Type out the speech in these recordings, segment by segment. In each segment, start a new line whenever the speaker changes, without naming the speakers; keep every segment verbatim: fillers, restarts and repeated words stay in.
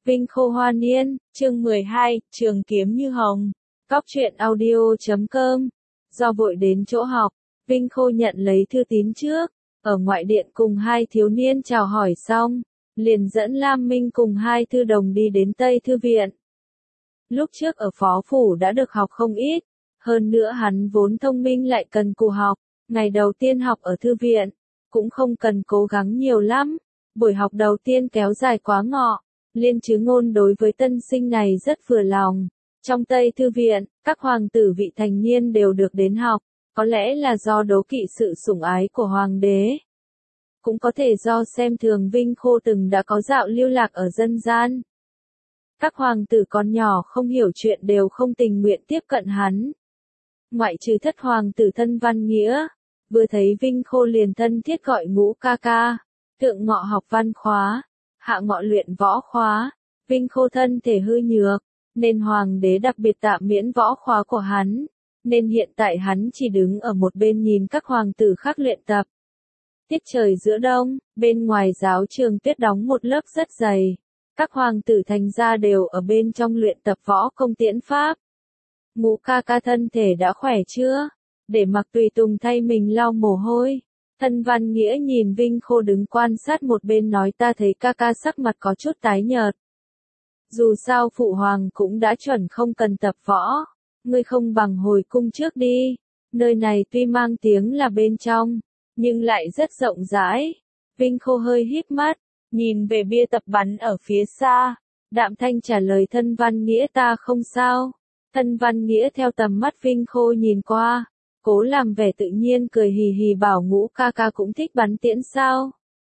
Vinh Khô Hoa Niên, chương mười hai, Trường Kiếm Như Hồng. Cóc truyện audio chấm com. Do vội đến chỗ học, Vinh Khô nhận lấy thư tín trước, ở ngoại điện cùng hai thiếu niên chào hỏi xong, liền dẫn Lam Minh cùng hai thư đồng đi đến Tây Thư Viện. Lúc trước ở phó phủ đã được học không ít, hơn nữa hắn vốn thông minh lại cần cù học, ngày đầu tiên học ở thư viện, cũng không cần cố gắng nhiều lắm, buổi học đầu tiên kéo dài quá ngọ. Liên Chứ Ngôn đối với tân sinh này rất vừa lòng. Trong Tây Thư Viện, các hoàng tử vị thành niên đều được đến học, có lẽ là do đố kỵ sự sủng ái của hoàng đế. Cũng có thể do xem thường Vinh Khô từng đã có dạo lưu lạc ở dân gian. Các hoàng tử con nhỏ không hiểu chuyện đều không tình nguyện tiếp cận hắn. Ngoại trừ thất hoàng tử Thân Văn Nghĩa, vừa thấy Vinh Khô liền thân thiết gọi Ngũ ca ca, thượng ngọ học văn khóa, hạ ngọ luyện võ khóa. Vinh Khô thân thể hư nhược, nên hoàng đế đặc biệt tạm miễn võ khóa của hắn, nên hiện tại hắn chỉ đứng ở một bên nhìn các hoàng tử khác luyện tập. Tiết trời giữa đông, bên ngoài giáo trường tuyết đóng một lớp rất dày, các hoàng tử thành gia đều ở bên trong luyện tập võ công tiễn pháp. Ngũ ca ca thân thể đã khỏe chưa? Để mặc tùy tùng thay mình lau mồ hôi. Thân Văn Nghĩa nhìn Vinh Khô đứng quan sát một bên nói, ta thấy ca ca sắc mặt có chút tái nhợt. Dù sao phụ hoàng cũng đã chuẩn không cần tập võ, ngươi không bằng hồi cung trước đi, nơi này tuy mang tiếng là bên trong, nhưng lại rất rộng rãi. Vinh Khô hơi híp mắt, nhìn về bia tập bắn ở phía xa, đạm thanh trả lời Thân Văn Nghĩa, ta không sao. Thân Văn Nghĩa theo tầm mắt Vinh Khô nhìn qua, cố làm vẻ tự nhiên cười hì hì bảo Ngũ ca ca cũng thích bắn tiễn sao.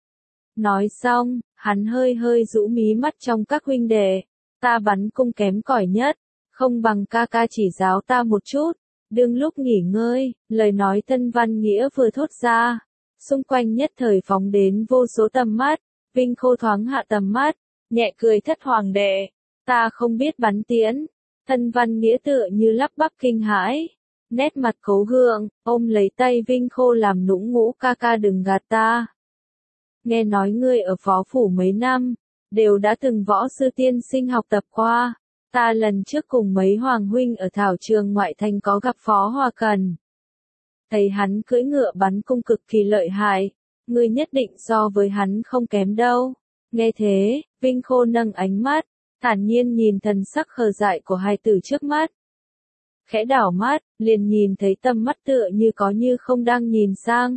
Nói xong, hắn hơi hơi rũ mí mắt trong các huynh đệ, ta bắn cung kém cỏi nhất, không bằng ca ca chỉ giáo ta một chút. Đương lúc nghỉ ngơi, lời nói Thân Văn Nghĩa vừa thốt ra, xung quanh nhất thời phóng đến vô số tầm mắt. Vinh Khô thoáng hạ tầm mắt, nhẹ cười, thất hoàng đệ, ta không biết bắn tiễn. Thân Văn Nghĩa tựa như lắp bắp kinh hãi, nét mặt cố gượng, ôm lấy tay Vinh Khô làm nũng, Ngũ ca ca đừng gạt ta. Nghe nói ngươi ở phó phủ mấy năm, đều đã từng võ sư tiên sinh học tập qua. Ta lần trước cùng mấy hoàng huynh ở thảo trường ngoại thành có gặp Phó Hoa Cần. Thấy hắn cưỡi ngựa bắn cung cực kỳ lợi hại, ngươi nhất định so với hắn không kém đâu. Nghe thế, Vinh Khô nâng ánh mắt, thản nhiên nhìn thần sắc khờ dại của hai tử trước mắt. Khẽ đảo mắt, liền nhìn thấy tầm mắt tựa như có như không đang nhìn sang.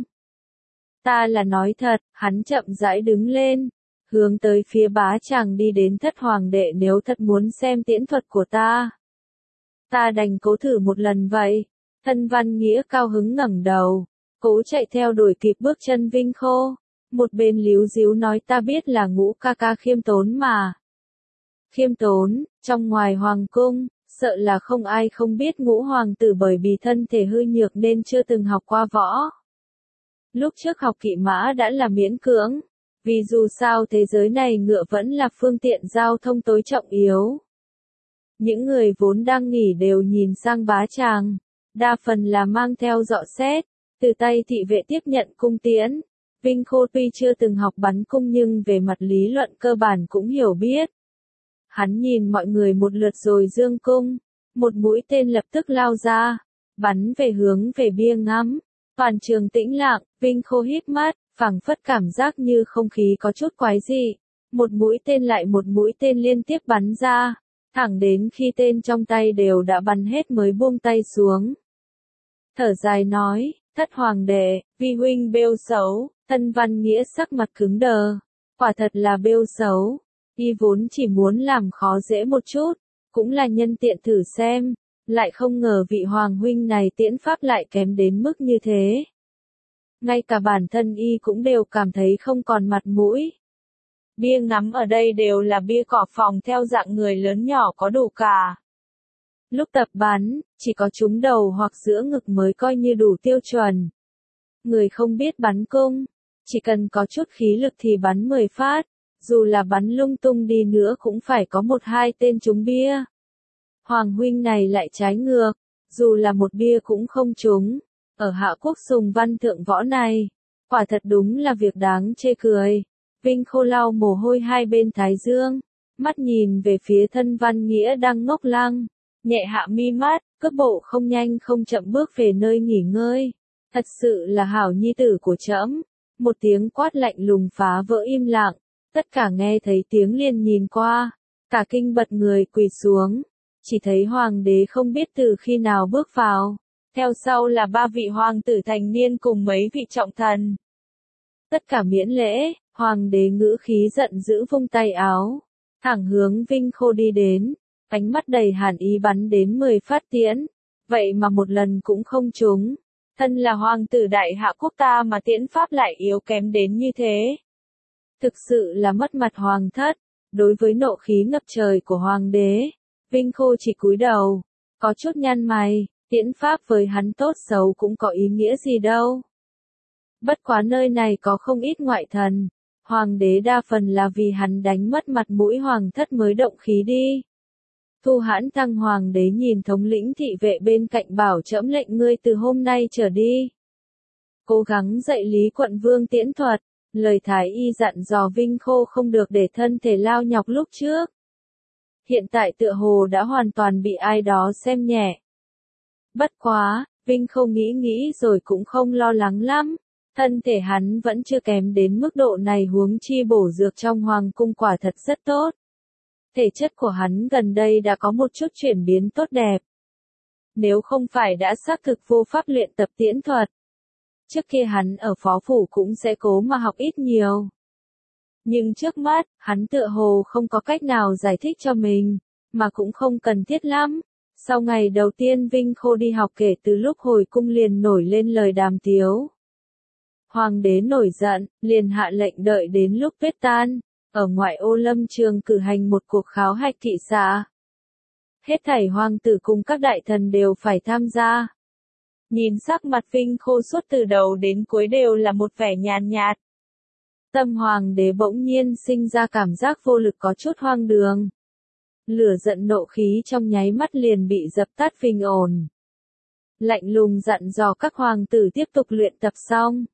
Ta là nói thật, hắn chậm rãi đứng lên, hướng tới phía bá tràng đi đến, thất hoàng đệ nếu thật muốn xem tiễn thuật của ta, ta đành cố thử một lần vậy. Thân Văn Nghĩa cao hứng ngẩng đầu, cố chạy theo đuổi kịp bước chân Vinh Khô, một bên líu díu nói, ta biết là Ngũ ca ca khiêm tốn mà. Khiêm tốn, trong ngoài hoàng cung, sợ là không ai không biết Ngũ hoàng tử bởi vì thân thể hư nhược nên chưa từng học qua võ. Lúc trước học kỵ mã đã là miễn cưỡng, vì dù sao thế giới này ngựa vẫn là phương tiện giao thông tối trọng yếu. Những người vốn đang nghỉ đều nhìn sang bá tràng, đa phần là mang theo dọ xét, từ tay thị vệ tiếp nhận cung tiễn. Vinh Khô tuy chưa từng học bắn cung nhưng về mặt lý luận cơ bản cũng hiểu biết. Hắn nhìn mọi người một lượt rồi giương cung, một mũi tên lập tức lao ra, bắn về hướng về bia ngắm. Toàn trường tĩnh lặng, Vinh Khô híp mắt, phảng phất cảm giác như không khí có chút quái dị. Một mũi tên lại một mũi tên liên tiếp bắn ra, thẳng đến khi tên trong tay đều đã bắn hết mới buông tay xuống. Thở dài nói, thất hoàng đệ, vi huynh bêu xấu. Thân Văn Nghĩa sắc mặt cứng đờ, quả thật là bêu xấu. Y vốn chỉ muốn làm khó dễ một chút, cũng là nhân tiện thử xem, lại không ngờ vị hoàng huynh này tiễn pháp lại kém đến mức như thế. Ngay cả bản thân y cũng đều cảm thấy không còn mặt mũi. Bia ngắm ở đây đều là bia cỏ phòng theo dạng người lớn nhỏ có đủ cả. Lúc tập bắn, chỉ có trúng đầu hoặc giữa ngực mới coi như đủ tiêu chuẩn. Người không biết bắn cung, chỉ cần có chút khí lực thì bắn mười phát, dù là bắn lung tung đi nữa cũng phải có một hai tên trúng bia. Hoàng huynh này lại trái ngược, dù là một bia cũng không trúng. Ở Hạ Quốc sùng văn thượng võ này, quả thật đúng là việc đáng chê cười. Vinh Khô lau mồ hôi hai bên thái dương, mắt nhìn về phía Thân Văn Nghĩa đang ngốc lăng, nhẹ hạ mi mắt, cước bộ không nhanh không chậm bước về nơi nghỉ ngơi. Thật sự là hảo nhi tử của trẫm. Một tiếng quát lạnh lùng phá vỡ im lặng, tất cả nghe thấy tiếng liền nhìn qua, cả kinh bật người quỳ xuống, chỉ thấy hoàng đế không biết từ khi nào bước vào, theo sau là ba vị hoàng tử thành niên cùng mấy vị trọng thần. Tất cả miễn lễ, hoàng đế ngữ khí giận dữ vung tay áo, thẳng hướng Vinh Khô đi đến, ánh mắt đầy hàn ý bắn đến mười phát tiễn, vậy mà một lần cũng không trúng. Thân là hoàng tử đại hạ quốc ta mà tiễn pháp lại yếu kém đến như thế. Thực sự là mất mặt hoàng thất. Đối với nộ khí ngập trời của hoàng đế, Vinh Khô chỉ cúi đầu, có chút nhăn mày, tiễn pháp với hắn tốt xấu cũng có ý nghĩa gì đâu. Bất quá nơi này có không ít ngoại thần, hoàng đế đa phần là vì hắn đánh mất mặt mũi hoàng thất mới động khí đi. Thu Hãn Thăng hoàng đế nhìn thống lĩnh thị vệ bên cạnh bảo trẫm lệnh ngươi từ hôm nay trở đi. Cố gắng dạy Lý Quận Vương tiễn thuật, lời Thái y dặn dò Vinh Khô không được để thân thể lao nhọc lúc trước. Hiện tại tựa hồ đã hoàn toàn bị ai đó xem nhẹ. Bất quá, Vinh Khô nghĩ nghĩ rồi cũng không lo lắng lắm. Thân thể hắn vẫn chưa kém đến mức độ này, huống chi bổ dược trong hoàng cung quả thật rất tốt. Thể chất của hắn gần đây đã có một chút chuyển biến tốt đẹp. Nếu không phải đã xác thực vô pháp luyện tập tiễn thuật, trước kia hắn ở phó phủ cũng sẽ cố mà học ít nhiều. Nhưng trước mắt, hắn tựa hồ không có cách nào giải thích cho mình, mà cũng không cần thiết lắm. Sau ngày đầu tiên Vinh Khô đi học kể từ lúc hồi cung liền nổi lên lời đàm tiếu. Hoàng đế nổi giận, liền hạ lệnh đợi đến lúc tuyết tan, ở ngoại ô lâm trường cử hành một cuộc khảo hạch kỵ xạ. Hết thảy hoàng tử cùng các đại thần đều phải tham gia. Nhìn sắc mặt Vinh Khô suốt từ đầu đến cuối đều là một vẻ nhàn nhạt. Tâm hoàng đế bỗng nhiên sinh ra cảm giác vô lực có chút hoang đường. Lửa giận nộ khí trong nháy mắt liền bị dập tắt phình ổn. Lạnh lùng dặn dò các hoàng tử tiếp tục luyện tập xong.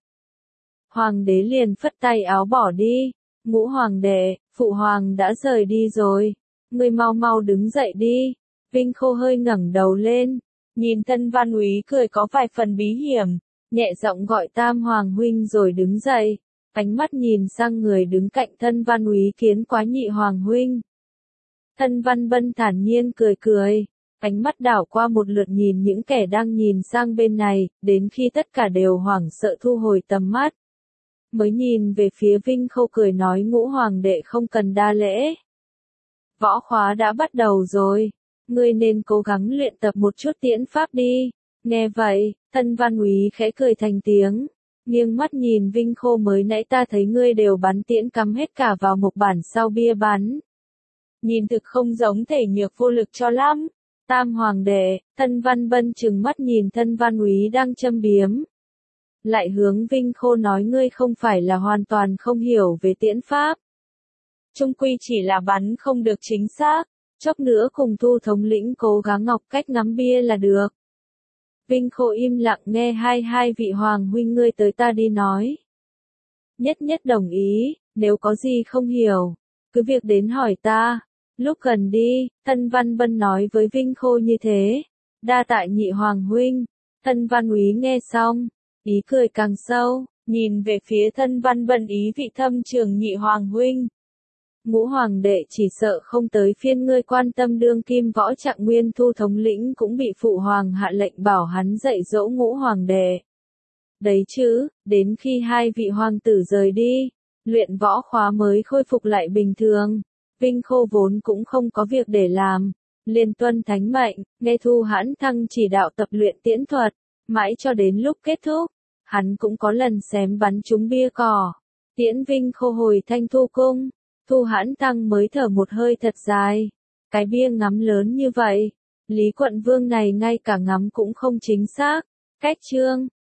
Hoàng đế liền phất tay áo bỏ đi. Ngũ hoàng đệ, phụ hoàng đã rời đi rồi. Ngươi mau mau đứng dậy đi. Vinh Khô hơi ngẩng đầu lên. Nhìn Thân Văn Úy cười có vài phần bí hiểm. Nhẹ giọng gọi Tam Hoàng huynh rồi đứng dậy. Ánh mắt nhìn sang người đứng cạnh Thân Văn Úy Kiến Quá Nhị Hoàng huynh. Thân Văn Bân thản nhiên cười cười. Ánh mắt đảo qua một lượt nhìn những kẻ đang nhìn sang bên này, đến khi tất cả đều hoảng sợ thu hồi tầm mắt. Mới nhìn về phía Vinh Khô cười nói Ngũ hoàng đệ không cần đa lễ. Võ khóa đã bắt đầu rồi, ngươi nên cố gắng luyện tập một chút tiễn pháp đi. Nghe vậy, Thân Văn Úy khẽ cười thành tiếng, nghiêng mắt nhìn Vinh Khô mới nãy ta thấy ngươi đều bắn tiễn cắm hết cả vào một bản sau bia bắn. Nhìn thực không giống thể nhược vô lực cho lắm. Tam hoàng đệ, Thân Văn Bân trừng mắt nhìn Thân Văn Úy đang châm biếm. Lại hướng Vinh Khô nói ngươi không phải là hoàn toàn không hiểu về tiễn pháp. Trung quy chỉ là bắn không được chính xác, chốc nữa cùng Thu thống lĩnh cố gắng học cách ngắm bia là được. Vinh Khô im lặng nghe hai hai vị hoàng huynh ngươi tới ta đi nói. Nhất nhất đồng ý, nếu có gì không hiểu, cứ việc đến hỏi ta. Lúc gần đi, Thân Văn Bân nói với Vinh Khô như thế. Đa tạ nhị hoàng huynh. Thân Văn Úy nghe xong, ý cười càng sâu, nhìn về phía Thân Văn Bân ý vị thâm trường nhị hoàng huynh. Ngũ hoàng đệ chỉ sợ không tới phiên ngươi quan tâm đương kim võ Trạng Nguyên Thu thống lĩnh cũng bị phụ hoàng hạ lệnh bảo hắn dạy dỗ ngũ hoàng đệ. Đấy chứ, đến khi hai vị hoàng tử rời đi, luyện võ khóa mới khôi phục lại bình thường. Vinh Khô vốn cũng không có việc để làm, liền tuân thánh mệnh, nghe Thu Hãn Thăng chỉ đạo tập luyện tiễn thuật, mãi cho đến lúc kết thúc, hắn cũng có lần xém bắn trúng bia cỏ, tiễn Vinh Khô hồi Thanh Thu cung. Thu Hãn Thăng mới thở một hơi thật dài, cái bia ngắm lớn như vậy, Lý Quận Vương này ngay cả ngắm cũng không chính xác. Cách chương